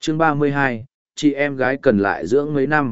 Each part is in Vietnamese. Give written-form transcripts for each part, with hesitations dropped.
Chương 32, chị em gái cần lại dưỡng mấy năm.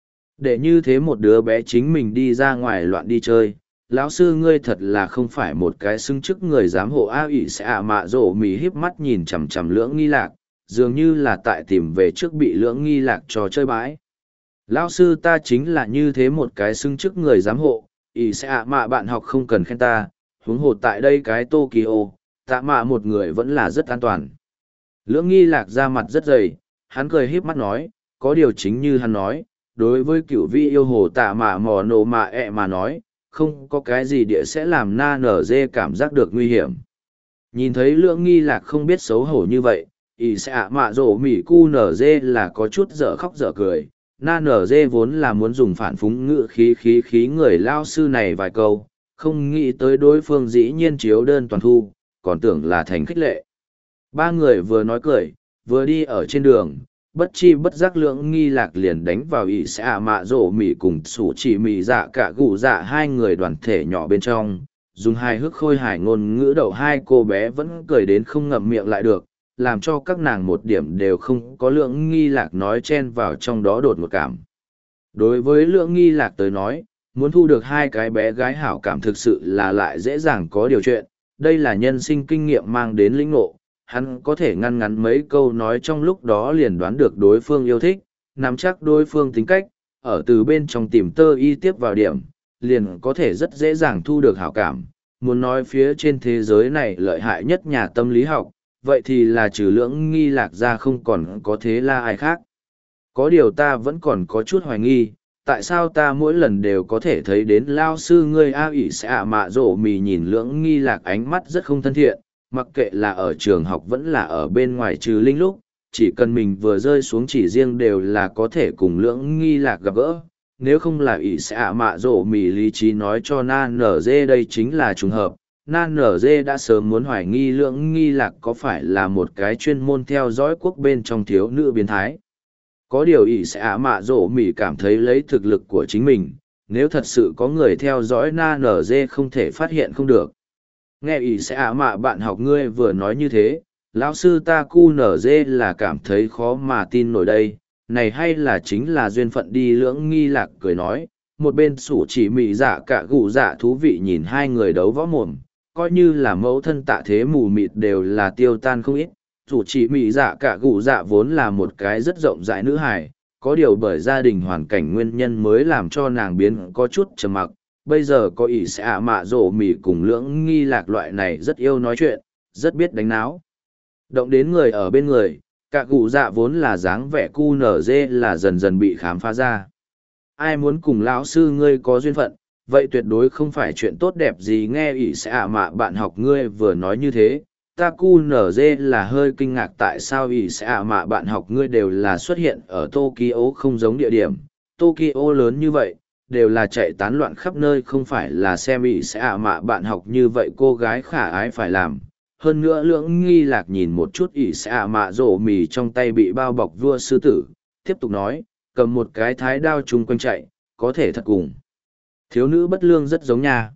Để như thế một đứa bé chính mình đi ra ngoài loạn đi chơi, lão sư ngươi thật là không phải một cái xưng chức người giám hộ a ỷ sẽ ạ mạ rổ mì híp mắt nhìn chằm chằm lưỡng nghi lạc, dường như là tại tìm về trước bị lưỡng nghi lạc trò chơi bãi. Lão sư ta chính là như thế một cái xưng chức người giám hộ, ỷ sẽ ạ mạ bạn học không cần khen ta, huống hồ tại đây cái Tokyo, tạ mạ một người vẫn là rất an toàn. Lưỡng nghi lạc ra mặt rất dày, hắn cười híp mắt nói, có điều chính như hắn nói, đối với cửu vị yêu hồ tạ mạ mò nổ mạ ẹ mà nói, không có cái gì địa sẽ làm na nở dê cảm giác được nguy hiểm. Nhìn thấy lưỡng nghi lạc không biết xấu hổ như vậy, ỷ sẽ ạ mạ rổ mỉ cu nở dê là có chút dở khóc dở cười. Na nở dê vốn là muốn dùng phản phúng ngữ khí người lao sư này vài câu, không nghĩ tới đối phương dĩ nhiên chiếu đơn toàn thu, còn tưởng là thành khích lệ. Ba người vừa nói cười, vừa đi ở trên đường, bất chi bất giác lưỡng nghi lạc liền đánh vào ỷ sẽ ạ mạ rổ mỉ cùng sủ chỉ mỉ dạ cả gù dạ hai người đoàn thể nhỏ bên trong, dùng hai hước khôi hài ngôn ngữ đầu hai cô bé vẫn cười đến không ngậm miệng lại được, làm cho các nàng một điểm đều không có lưỡng nghi lạc nói chen vào trong đó đột một cảm. Đối với lưỡng nghi lạc tới nói, muốn thu được hai cái bé gái hảo cảm thực sự là lại dễ dàng có điều chuyện, đây là nhân sinh kinh nghiệm mang đến lĩnh ngộ. Hắn có thể ngăn ngắn mấy câu nói trong lúc đó liền đoán được đối phương yêu thích, nắm chắc đối phương tính cách, ở từ bên trong tìm tơ y tiếp vào điểm, liền có thể rất dễ dàng thu được hảo cảm. Muốn nói phía trên thế giới này lợi hại nhất nhà tâm lý học, vậy thì là trừ lưỡng nghi lạc ra không còn có thế là ai khác. Có điều ta vẫn còn có chút hoài nghi, tại sao ta mỗi lần đều có thể thấy đến lao sư ngươi a ỷ sẽ ạ mạ rổ mì nhìn lưỡng nghi lạc ánh mắt rất không thân thiện, mặc kệ là ở trường học vẫn là ở bên ngoài trừ linh lúc, chỉ cần mình vừa rơi xuống chỉ riêng đều là có thể cùng lưỡng nghi lạc gặp gỡ. Nếu không là ỷ sẽ ạ mạ rổ mì lý trí nói cho na nở dê đây chính là trùng hợp, na nở dê đã sớm muốn hoài nghi lưỡng nghi lạc có phải là một cái chuyên môn theo dõi quốc bên trong thiếu nữ biến thái. Có điều ỷ sẽ ạ mạ rổ mì cảm thấy lấy thực lực của chính mình, nếu thật sự có người theo dõi na nở dê không thể phát hiện không được. Nghe ỷ sẽ ạ mạ bạn học ngươi vừa nói như thế, lão sư ta cu nở dê là cảm thấy khó mà tin nổi đây, này hay là chính là duyên phận đi lưỡng nghi lạc cười nói, một bên sủ chỉ mị dạ cả gù dạ thú vị nhìn hai người đấu võ mồm, coi như là mẫu thân tạ thế mù mịt đều là tiêu tan không ít, sủ chỉ mị dạ cả gù dạ vốn là một cái rất rộng rãi nữ hài, có điều bởi gia đình hoàn cảnh nguyên nhân mới làm cho nàng biến có chút trầm mặc. Bây giờ có ỷ sẽ ạ mạ rổ mỉ cùng lưỡng nghi lạc loại này rất yêu nói chuyện, rất biết đánh náo. Động đến người ở bên người, cả cụ dạ vốn là dáng vẻ cu nở dê là dần dần bị khám phá ra. Ai muốn cùng lão sư ngươi có duyên phận, vậy tuyệt đối không phải chuyện tốt đẹp gì nghe ỷ sẽ ạ mạ bạn học ngươi vừa nói như thế. Ta cu nở dê là hơi kinh ngạc tại sao ỷ sẽ ạ mạ bạn học ngươi đều là xuất hiện ở Tokyo không giống địa điểm. Tokyo lớn như vậy, đều là chạy tán loạn khắp nơi không phải là xem ỷ sẽ ạ mạ bạn học như vậy cô gái khả ái phải làm. Hơn nữa lưỡng nghi lạc nhìn một chút ỷ sẽ ạ mạ rổ mì trong tay bị bao bọc vua sư tử, tiếp tục nói, cầm một cái thái đao chung quanh chạy, có thể thật cùng. Thiếu nữ bất lương rất giống nha.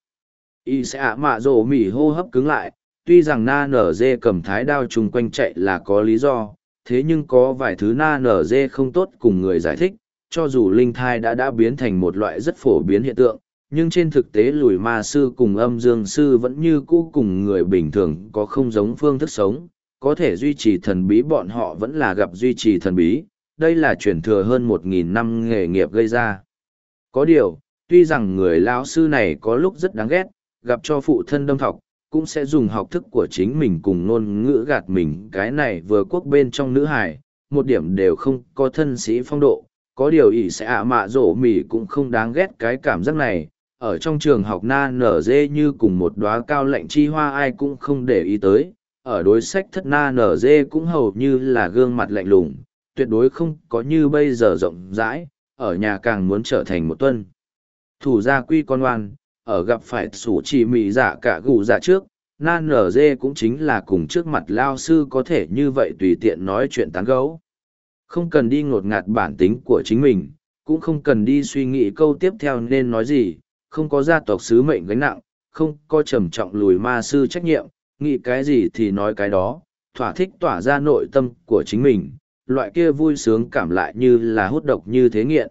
ỷ sẽ ạ mạ rổ mì hô hấp cứng lại, tuy rằng na nở dê cầm thái đao chung quanh chạy là có lý do, thế nhưng có vài thứ na nở dê không tốt cùng người giải thích, cho dù linh thai đã biến thành một loại rất phổ biến hiện tượng, nhưng trên thực tế lùi ma sư cùng âm dương sư vẫn như cũ cùng người bình thường có không giống phương thức sống, có thể duy trì thần bí bọn họ vẫn là gặp duy trì thần bí, đây là truyền thừa hơn 1.000 năm nghề nghiệp gây ra. Có điều, tuy rằng người lão sư này có lúc rất đáng ghét, gặp cho phụ thân đâm thọc, cũng sẽ dùng học thức của chính mình cùng ngôn ngữ gạt mình cái này vừa quốc bên trong nữ hài, một điểm đều không có thân sĩ phong độ. Có điều ỷ sẽ ạ mạ rổ mỉ cũng không đáng ghét cái cảm giác này, ở trong trường học na nở dê như cùng một đóa cao lạnh chi hoa ai cũng không để ý tới, ở đối sách thất na nở dê cũng hầu như là gương mặt lạnh lùng, tuyệt đối không có như bây giờ rộng rãi, ở nhà càng muốn trở thành một tuân. Thủ gia quy con oan, ở gặp phải sủ chỉ mị dạ cả gù dạ trước, na nở dê cũng chính là cùng trước mặt lao sư có thể như vậy tùy tiện nói chuyện tán gấu. Không cần đi ngột ngạt bản tính của chính mình, cũng không cần đi suy nghĩ câu tiếp theo nên nói gì, không có gia tộc sứ mệnh gánh nặng, không có trầm trọng lùi ma sư trách nhiệm, nghĩ cái gì thì nói cái đó, thỏa thích tỏa ra nội tâm của chính mình, loại kia vui sướng cảm lại như là hút độc như thế nghiện.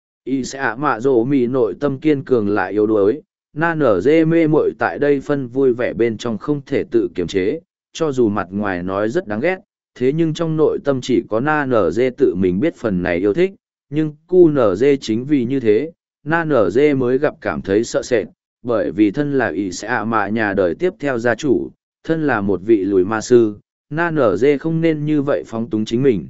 Y sẽ ạ mạ rổ mì nội tâm kiên cường lại yếu đuối, na nở dê mê muội tại đây phân vui vẻ bên trong không thể tự kiềm chế, cho dù mặt ngoài nói rất đáng ghét, thế nhưng trong nội tâm chỉ có na nở dê tự mình biết phần này yêu thích, nhưng cu nở dê chính vì như thế, na nở dê mới gặp cảm thấy sợ sệt, bởi vì thân là Y sẽ ạ mạ nhà đời tiếp theo gia chủ, thân là một vị lùi ma sư, na nở dê không nên như vậy phóng túng chính mình.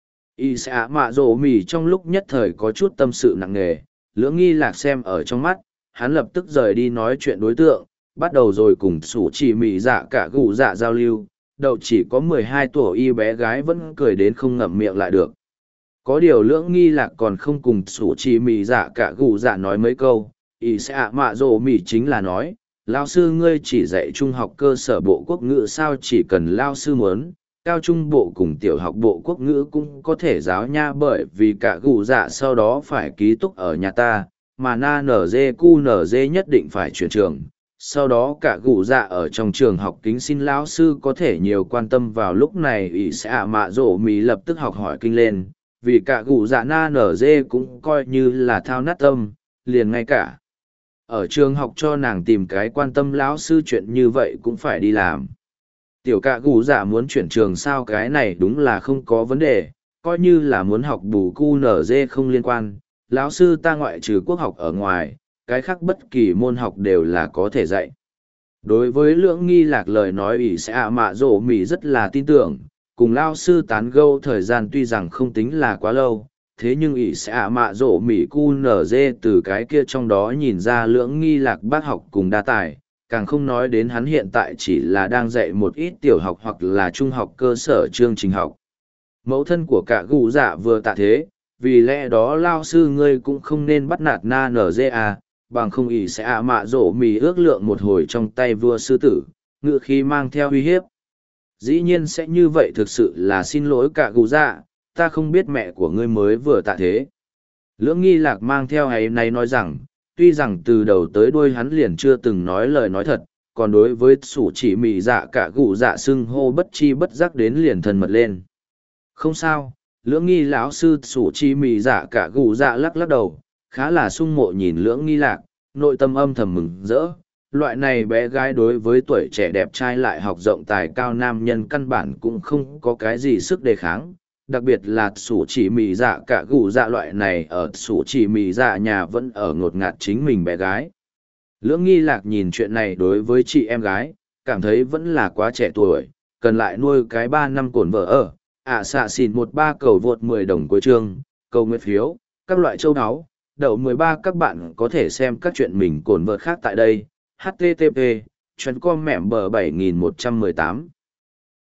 Y sẽ ạ mạ rổ mì trong lúc nhất thời có chút tâm sự nặng nề, lưỡng nghi lạc xem ở trong mắt, hắn lập tức rời đi nói chuyện đối tượng, bắt đầu rồi cùng sủ chỉ mì dạ cả gù dạ giao lưu, đậu chỉ có 12 tuổi y bé gái vẫn cười đến không ngậm miệng lại được. Có điều lưỡng nghi lạc còn không cùng sủ chỉ mì dạ cả gù dạ nói mấy câu, Y sẽ ạ mạ rổ mì chính là nói, lao sư ngươi chỉ dạy trung học cơ sở bộ quốc ngữ sao, chỉ cần lao sư muốn cao trung bộ cùng tiểu học bộ quốc ngữ cũng có thể giáo nha, bởi vì cả gù dạ sau đó phải ký túc ở nhà ta, mà na nở dê cu nở dê nhất định phải chuyển trường. Sau đó cả gù dạ ở trong trường học kính xin lão sư có thể nhiều quan tâm vào lúc này. Ý sẽ ạ mạ rổ mì lập tức học hỏi kinh lên, vì cả gù dạ na nở dê cũng coi như là thao nát tâm, liền ngay cả ở trường học cho nàng tìm cái quan tâm lão sư chuyện như vậy cũng phải đi làm. Tiểu cạ gù dạ muốn chuyển trường sao, cái này đúng là không có vấn đề, coi như là muốn học bù cu nở dê không liên quan, lão sư ta ngoại trừ quốc học ở ngoài, cái khác bất kỳ môn học đều là có thể dạy. Đối với lưỡng nghi lạc lời nói, ỷ sẽ ạ mạ rổ mì rất là tin tưởng, cùng lao sư tán gẫu thời gian tuy rằng không tính là quá lâu, thế nhưng ỷ sẽ ạ mạ rổ mì cu nở dê từ cái kia trong đó nhìn ra lưỡng nghi lạc bác học cùng đa tài, càng không nói đến hắn hiện tại chỉ là đang dạy một ít tiểu học hoặc là trung học cơ sở chương trình học. Mẫu thân của cả gù dạ vừa tạ thế, vì lẽ đó lao sư ngươi cũng không nên bắt nạt na nở dê à, bằng không ỷ sẽ ạ mạ rổ mì ước lượng một hồi trong tay vua sư tử, ngự khi mang theo uy hiếp. Dĩ nhiên sẽ như vậy, thực sự là xin lỗi cả gù dạ, ta không biết mẹ của ngươi mới vừa tạ thế. Lưỡng nghi lạc mang theo ấy này nói rằng, tuy rằng từ đầu tới đuôi hắn liền chưa từng nói lời nói thật, còn đối với sủ chỉ mì dạ cả gù dạ xưng hô bất chi bất giác đến liền thân mật lên. Không sao, lưỡng nghi lão sư sủ chỉ mì dạ cả gù dạ lắc lắc đầu, khá là sung mộ nhìn lưỡng nghi lạc, nội tâm âm thầm mừng rỡ. Loại này bé gái đối với tuổi trẻ đẹp trai lại học rộng tài cao nam nhân căn bản cũng không có cái gì sức đề kháng, đặc biệt là sủ chỉ mì dạ cả gù dạ loại này ở sủ chỉ mì dạ nhà vẫn ở ngột ngạt chính mình bé gái. Lưỡng nghi lạc nhìn chuyện này đối với chị em gái, cảm thấy vẫn là quá trẻ tuổi, cần lại nuôi cái 3 năm cổn vợ ở, xạ xỉn 13 cầu vượt 10 đồng cuối chương, cầu nguyện phiếu, các loại châu áo, đậu 13 các bạn có thể xem các chuyện mình cổn vợ khác tại đây, http://com mẻm bờ 7118